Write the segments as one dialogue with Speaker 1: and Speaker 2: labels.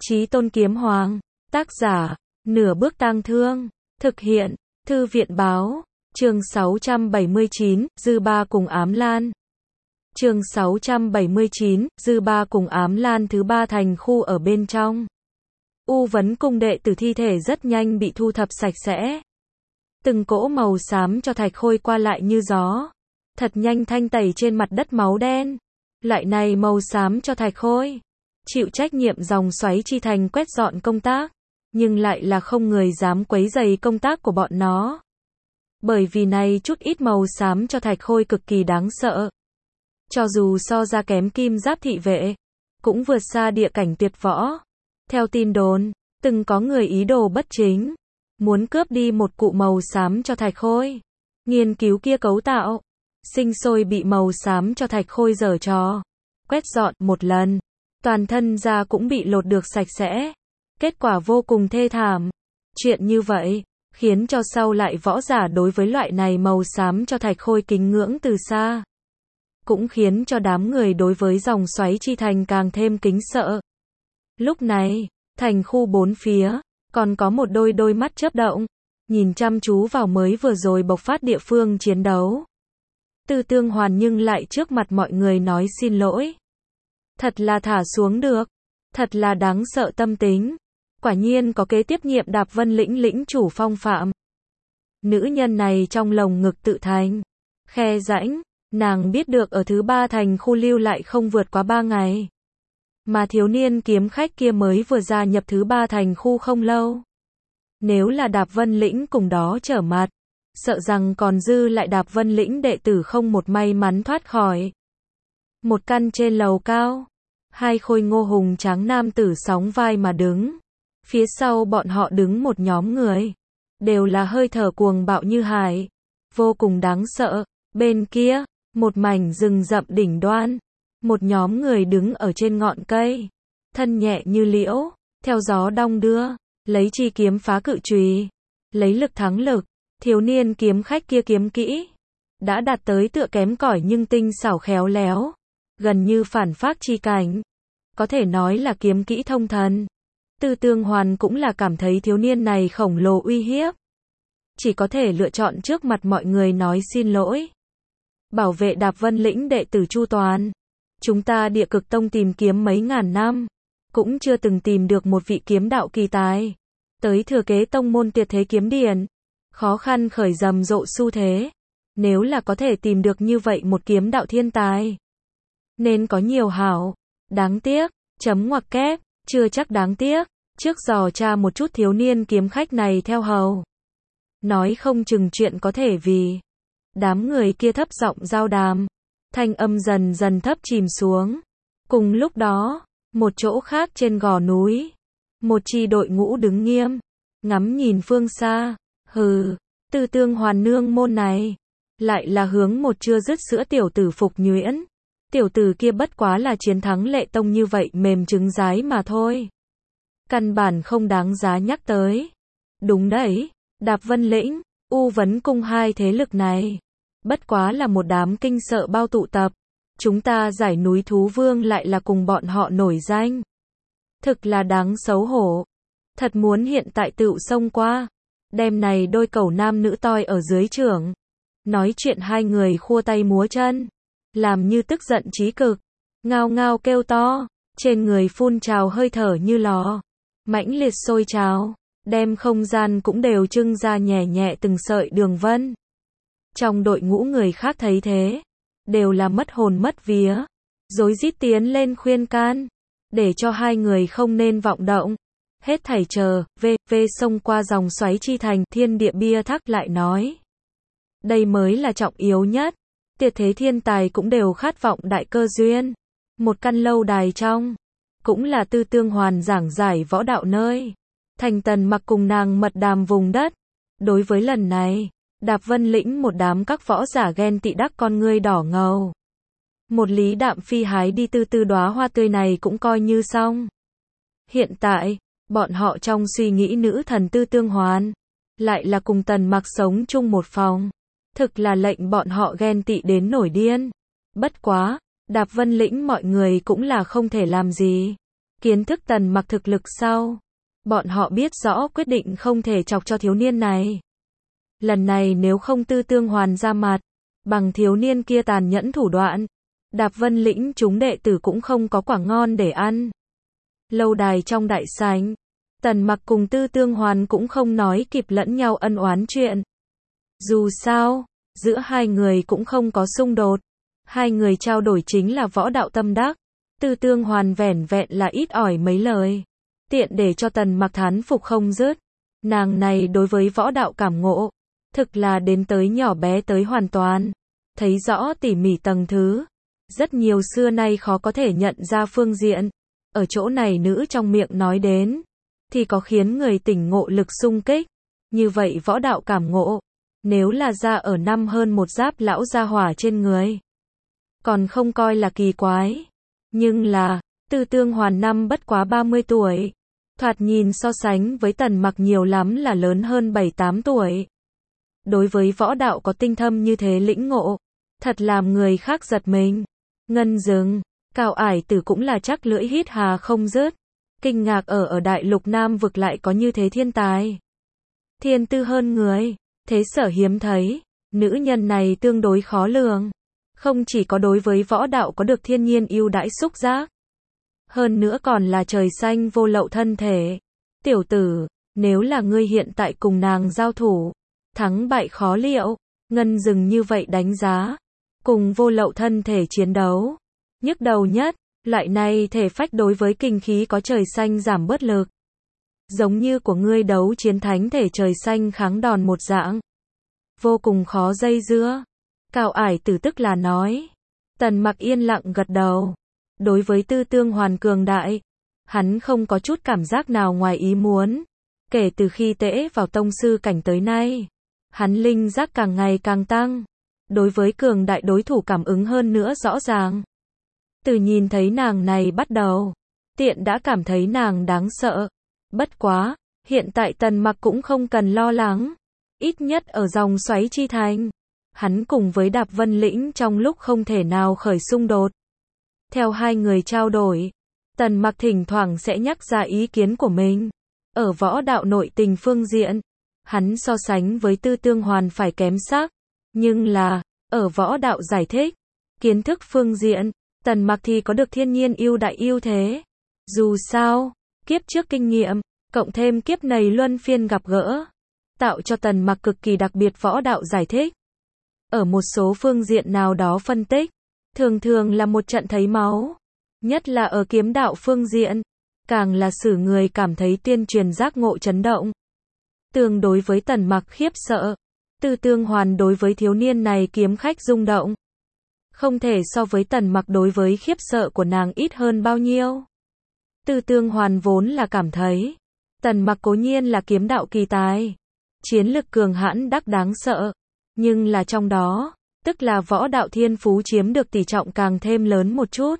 Speaker 1: Chí Tôn Kiếm Hoàng. Tác giả, Nửa Bước Tang Thương. Thực hiện, Thư viện báo. Chương 679, Dư Ba cùng Ám Lan. Chương 679, Dư Ba cùng Ám Lan thứ ba thành khu ở bên trong. U Vấn Cung đệ tử thi thể rất nhanh bị thu thập sạch sẽ. Từng cỗ màu xám cho thạch khôi qua lại như gió. Thật nhanh thanh tẩy trên mặt đất máu đen. Loại này màu xám cho thạch khôi. Chịu trách nhiệm dòng xoáy chi thành quét dọn công tác. Nhưng lại là không người dám quấy rầy công tác của bọn nó. Bởi vì này chút ít màu xám cho thạch khôi cực kỳ đáng sợ. Cho dù so ra kém kim giáp thị vệ, cũng vượt xa địa cảnh tuyệt võ. Theo tin đồn, từng có người ý đồ bất chính, muốn cướp đi một cụ màu xám cho thạch khôi. Nghiên cứu kia cấu tạo, sinh sôi bị màu xám cho thạch khôi giở trò. Quét dọn một lần, toàn thân da cũng bị lột được sạch sẽ. Kết quả vô cùng thê thảm. Chuyện như vậy, khiến cho sau lại võ giả đối với loại này màu xám cho thạch khôi kính ngưỡng từ xa. Cũng khiến cho đám người đối với dòng xoáy chi thành càng thêm kính sợ. Lúc này, thành khu bốn phía, còn có một đôi mắt chớp động, nhìn chăm chú vào mới vừa rồi bộc phát địa phương chiến đấu. Tư Tương Hoàn nhưng lại trước mặt mọi người nói xin lỗi. Thật là thả xuống được, thật là đáng sợ tâm tính. Quả nhiên có kế tiếp nhiệm Đạp Vân lĩnh lĩnh chủ phong phạm. Nữ nhân này trong lồng ngực tự thành khe rãnh, nàng biết được ở thứ ba thành khu lưu lại không vượt quá 3 ngày. Mà thiếu niên kiếm khách kia mới vừa gia nhập thứ ba thành khu không lâu. Nếu là Đạp Vân lĩnh cùng đó trở mặt, sợ rằng còn dư lại Đạp Vân lĩnh đệ tử không một may mắn thoát khỏi. Một căn trên lầu cao, hai khôi ngô hùng tráng nam tử sóng vai mà đứng. Phía sau bọn họ đứng một nhóm người, đều là hơi thở cuồng bạo như hải, vô cùng đáng sợ. Bên kia, một mảnh rừng rậm đỉnh đoan, một nhóm người đứng ở trên ngọn cây, thân nhẹ như liễu, theo gió đong đưa, lấy chi kiếm phá cự chùy, lấy lực thắng lực. Thiếu niên kiếm khách kia kiếm kỹ đã đạt tới tựa kém cỏi nhưng tinh xảo khéo léo, gần như phản phác chi cảnh, có thể nói là kiếm kỹ thông thần. Tư Tương Hoàn cũng là cảm thấy thiếu niên này khổng lồ uy hiếp, chỉ có thể lựa chọn trước mặt mọi người nói xin lỗi. Bảo vệ Đạp Vân lĩnh đệ tử chu toàn, chúng ta Địa Cực Tông tìm kiếm mấy ngàn năm, cũng chưa từng tìm được một vị kiếm đạo kỳ tài, tới thừa kế tông môn tuyệt thế kiếm điển, khó khăn khởi rầm rộ xu thế. Nếu là có thể tìm được như vậy một kiếm đạo thiên tài, nên có nhiều hảo. Đáng tiếc, chấm ngoặc kép, chưa chắc đáng tiếc. Trước dò tra một chút thiếu niên kiếm khách này theo hầu. Nói không chừng chuyện có thể vì. Đám người kia thấp giọng giao đàm. Thanh âm dần dần thấp chìm xuống. Cùng lúc đó, một chỗ khác trên gò núi. Một chi đội ngũ đứng nghiêm. Ngắm nhìn phương xa. Hừ, Tư Tương Hoàn nương môn này. Lại là hướng một chưa dứt sữa tiểu tử Phục Nhuyễn. Tiểu tử kia bất quá là chiến thắng Lệ Tông như vậy mềm trứng rái mà thôi. Căn bản không đáng giá nhắc tới. Đúng đấy, Đạp Vân lĩnh, U Vấn cung hai thế lực này. Bất quá là một đám kinh sợ bao tụ tập. Chúng ta giải núi thú vương lại là cùng bọn họ nổi danh. Thực là đáng xấu hổ. Thật muốn hiện tại tựu xông qua. Đêm này đôi cẩu nam nữ toi ở dưới trưởng. Nói chuyện hai người khua tay múa chân. Làm như tức giận chí cực. Ngao ngao kêu to. Trên người phun trào hơi thở như lò. Mãnh liệt sôi trào, đem không gian cũng đều trưng ra nhẹ nhẹ từng sợi đường vân. Trong đội ngũ người khác thấy thế, đều là mất hồn mất vía, rối rít tiến lên khuyên can, để cho hai người không nên vọng động. Hết thảy chờ, xông qua dòng xoáy chi thành, thiên địa bia thác lại nói. Đây mới là trọng yếu nhất, tuyệt thế thiên tài cũng đều khát vọng đại cơ duyên. Một căn lâu đài trong. Cũng là Tư Tương Hoàn giảng giải võ đạo nơi. Thành Tần Mặc cùng nàng mật đàm vùng đất. Đối với lần này, Đạp Vân lĩnh một đám các võ giả ghen tị đắc con ngươi đỏ ngầu. Một Lý Đạm Phi hái đi tư đóa hoa tươi này cũng coi như xong. Hiện tại, bọn họ trong suy nghĩ nữ thần Tư Tương Hoàn, lại là cùng Tần Mặc sống chung một phòng. Thực là lệnh bọn họ ghen tị đến nổi điên. Bất quá, Đạp Vân lĩnh mọi người cũng là không thể làm gì. Kiến thức Tần Mặc thực lực sau, bọn họ biết rõ quyết định không thể chọc cho thiếu niên này. Lần này nếu không Tư Tương Hoàn ra mặt, bằng thiếu niên kia tàn nhẫn thủ đoạn, Đạp Vân Lĩnh chúng đệ tử cũng không có quả ngon để ăn. Lâu đài trong đại sảnh, Tần Mặc cùng Tư Tương Hoàn cũng không nói kịp lẫn nhau ân oán chuyện. Dù sao, giữa hai người cũng không có xung đột. Hai người trao đổi chính là võ đạo tâm đắc. Tư Tương Hoàn vẻn vẹn là ít ỏi mấy lời, tiện để cho Tần Mặc thán phục không dứt. Nàng này đối với võ đạo cảm ngộ, thực là đến tới nhỏ bé tới hoàn toàn, thấy rõ tỉ mỉ tầng thứ. Rất nhiều xưa nay khó có thể nhận ra phương diện. Ở chỗ này nữ trong miệng nói đến, thì có khiến người tỉnh ngộ lực xung kích. Như vậy võ đạo cảm ngộ, nếu là ra ở năm hơn một giáp lão gia hỏa trên người, còn không coi là kỳ quái. Nhưng là, Tư Tương Hoàn năm bất quá 30 tuổi. Thoạt nhìn so sánh với Tần Mặc nhiều lắm là lớn hơn 7-8 tuổi. Đối với võ đạo có tinh thâm như thế lĩnh ngộ, thật làm người khác giật mình. Ngân Dừng, Cao Ải Tử cũng là chắc lưỡi hít hà không dứt. Kinh ngạc ở đại lục Nam vực lại có như thế thiên tài. Thiên tư hơn người, thế sở hiếm thấy, nữ nhân này tương đối khó lường. Không chỉ có đối với võ đạo có được thiên nhiên ưu đãi xúc giác, hơn nữa còn là trời xanh vô lậu thân thể. Tiểu tử, nếu là ngươi hiện tại cùng nàng giao thủ, thắng bại khó liệu. Ngân Dừng như vậy đánh giá, cùng vô lậu thân thể chiến đấu, nhức đầu nhất. Loại này thể phách đối với kinh khí có trời xanh giảm bớt lực. Giống như của ngươi đấu chiến thánh thể trời xanh kháng đòn một dạng, vô cùng khó dây dưa. Cao Ải Tử tức là nói. Tần Mặc yên lặng gật đầu. Đối với Tư Tương Hoàn cường đại, hắn không có chút cảm giác nào ngoài ý muốn. Kể từ khi tễ vào tông sư cảnh tới nay, hắn linh giác càng ngày càng tăng. Đối với cường đại đối thủ cảm ứng hơn nữa rõ ràng. Từ nhìn thấy nàng này bắt đầu, tiện đã cảm thấy nàng đáng sợ. Bất quá, hiện tại Tần Mặc cũng không cần lo lắng. Ít nhất ở dòng xoáy chi thành, hắn cùng với Đạp Vân Lĩnh trong lúc không thể nào khởi xung đột. Theo hai người trao đổi, Tần Mặc thỉnh thoảng sẽ nhắc ra ý kiến của mình. Ở võ đạo nội tình phương diện, hắn so sánh với Tư Tương Hoàn phải kém sắc. Nhưng là, ở võ đạo giải thích, kiến thức phương diện, Tần Mặc thì có được thiên nhiên ưu đại ưu thế. Dù sao, kiếp trước kinh nghiệm, cộng thêm kiếp này luân phiên gặp gỡ, tạo cho Tần Mặc cực kỳ đặc biệt võ đạo giải thích. Ở một số phương diện nào đó phân tích, thường thường là một trận thấy máu. Nhất là ở kiếm đạo phương diện, càng là xử người cảm thấy tuyên truyền giác ngộ chấn động. Tương đối với Tần Mặc khiếp sợ, Tư Tương Hoàn đối với thiếu niên này kiếm khách rung động. Không thể so với Tần Mặc đối với khiếp sợ của nàng ít hơn bao nhiêu. Tư Tương Hoàn vốn là cảm thấy, Tần Mặc cố nhiên là kiếm đạo kỳ tài, chiến lực cường hãn đắc đáng sợ. Nhưng là trong đó, tức là võ đạo thiên phú chiếm được tỷ trọng càng thêm lớn một chút.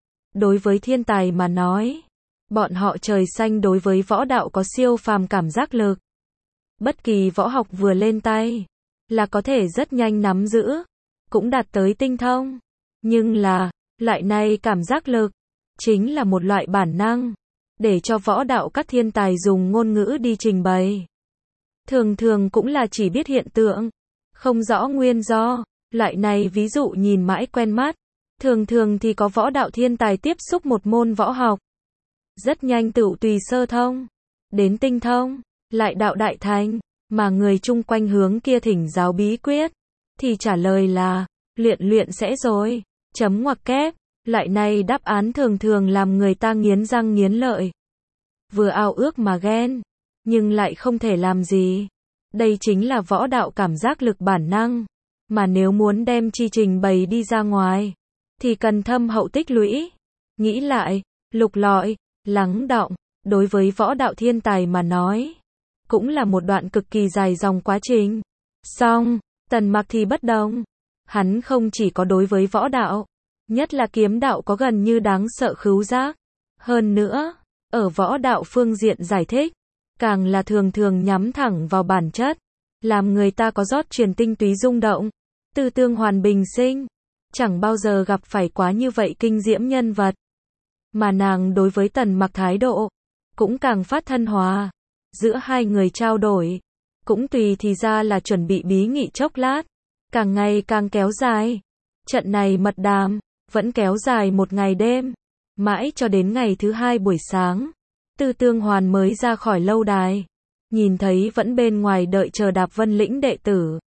Speaker 1: Đối với thiên tài mà nói, bọn họ trời xanh đối với võ đạo có siêu phàm cảm giác lực. Bất kỳ võ học vừa lên tay, là có thể rất nhanh nắm giữ, cũng đạt tới tinh thông. Nhưng là, loại này cảm giác lực, chính là một loại bản năng, để cho võ đạo các thiên tài dùng ngôn ngữ đi trình bày. Thường thường cũng là chỉ biết hiện tượng, không rõ nguyên do. Loại này ví dụ nhìn mãi quen mắt. Thường thường thì có võ đạo thiên tài tiếp xúc một môn võ học, rất nhanh tựu tùy sơ thông, đến tinh thông, lại đạo đại thành, mà người chung quanh hướng kia thỉnh giáo bí quyết, thì trả lời là, luyện luyện sẽ rồi, chấm ngoặc kép. Loại này đáp án thường thường làm người ta nghiến răng nghiến lợi. Vừa ao ước mà ghen, nhưng lại không thể làm gì. Đây chính là võ đạo cảm giác lực bản năng, mà nếu muốn đem chi trình bày đi ra ngoài, thì cần thâm hậu tích lũy. Nghĩ lại, lục lọi, lắng đọng, đối với võ đạo thiên tài mà nói, cũng là một đoạn cực kỳ dài dòng quá trình. Song, Tần Mặc thì bất đồng. Hắn không chỉ có đối với võ đạo, nhất là kiếm đạo có gần như đáng sợ khứu giác. Hơn nữa, ở võ đạo phương diện giải thích, càng là thường thường nhắm thẳng vào bản chất, làm người ta có rót truyền tinh túy rung động. Tư Tương Hoàn bình sinh, chẳng bao giờ gặp phải quá như vậy kinh diễm nhân vật. mà nàng đối với Tần Mặc thái độ cũng càng phát thân hòa. Giữa hai người trao đổi cũng tùy thì ra là chuẩn bị bí nghị chốc lát, càng ngày càng kéo dài. Trận này mật đàm vẫn kéo dài một ngày đêm, mãi cho đến ngày thứ hai buổi sáng, Tư Tương Hoàn mới ra khỏi lâu đài, nhìn thấy vẫn bên ngoài đợi chờ Đạp Vân Lĩnh đệ tử.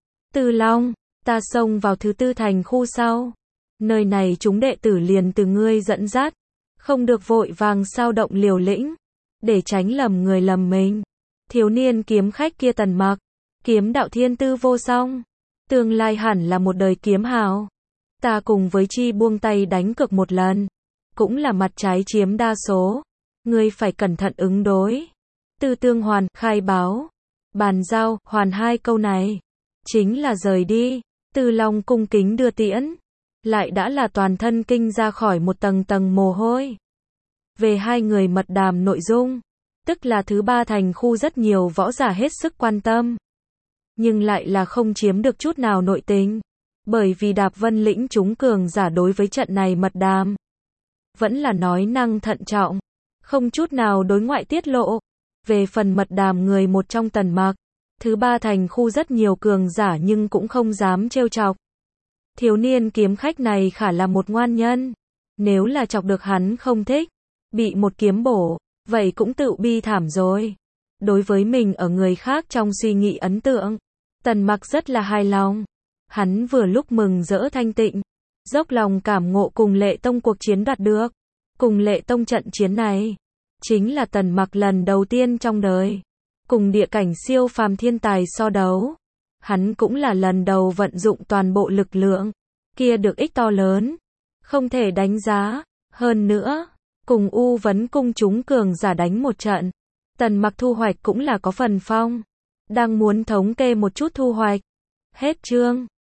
Speaker 1: Tư Long, ta xông vào thứ tư thành khu sau. Nơi này chúng đệ tử liền từ ngươi dẫn dắt, không được vội vàng sao động liều lĩnh, để tránh lầm người lầm mình. Thiếu niên kiếm khách kia Tần Mặc, kiếm đạo thiên tư vô song, tương lai hẳn là một đời kiếm hào. Ta cùng với chi buông tay đánh cược một lần, cũng là mặt trái chiếm đa số, ngươi phải cẩn thận ứng đối. Tư Tương Hoàn khai báo, bàn giao, hoàn hai câu này, chính là rời đi. Tư Long cung kính đưa tiễn, lại đã là toàn thân kinh ra khỏi một tầng tầng mồ hôi. Về hai người mật đàm nội dung, tức là thứ ba thành khu rất nhiều võ giả hết sức quan tâm, nhưng lại là không chiếm được chút nào nội tình, bởi vì Đạp Vân Lĩnh chúng cường giả đối với trận này mật đàm vẫn là nói năng thận trọng, không chút nào đối ngoại tiết lộ. Về phần mật đàm người một trong Tần Mặc, thứ ba thành khu rất nhiều cường giả nhưng cũng không dám trêu chọc. Thiếu niên kiếm khách này khả là một ngoan nhân, nếu là chọc được hắn không thích, bị một kiếm bổ, vậy cũng tự bi thảm rồi. Đối với mình ở người khác trong suy nghĩ ấn tượng, Tần Mặc rất là hài lòng. Hắn vừa lúc mừng rỡ thanh tịnh, dốc lòng cảm ngộ cùng Lệ Tông cuộc chiến đoạt được. Cùng Lệ Tông trận chiến này, chính là Tần Mặc lần đầu tiên trong đời cùng địa cảnh siêu phàm thiên tài so đấu. Hắn cũng là lần đầu vận dụng toàn bộ lực lượng, kia được ích to lớn, không thể đánh giá. Hơn nữa, cùng U Vấn cung chúng cường giả đánh một trận, Tần Mặc thu hoạch cũng là có phần phong. Đang muốn thống kê một chút thu hoạch. Hết chương.